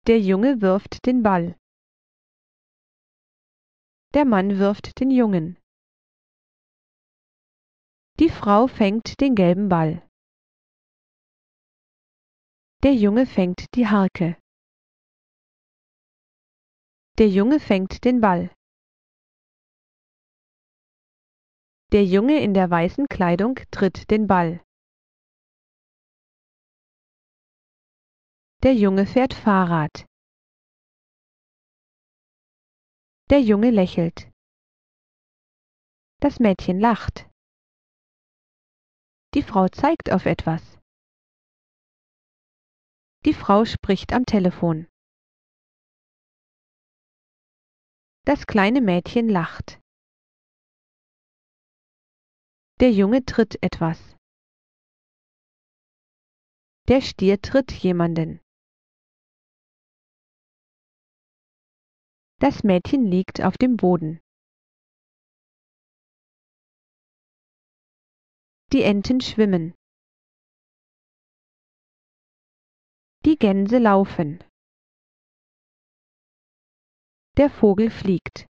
Der Junge wirft den Ball. Der Mann wirft den Jungen. Die Frau fängt den gelben Ball. Der Junge fängt die Harke. Der Junge fängt den Ball. Der Junge in der weißen Kleidung tritt den Ball. Der Junge fährt Fahrrad. Der Junge lächelt. Das Mädchen lacht. Die Frau zeigt auf etwas. Die Frau spricht am Telefon. Das kleine Mädchen lacht. Der Junge tritt etwas. Der Stier tritt jemanden. Das Mädchen liegt auf dem Boden. Die Enten schwimmen. Die Gänse laufen. Der Vogel fliegt.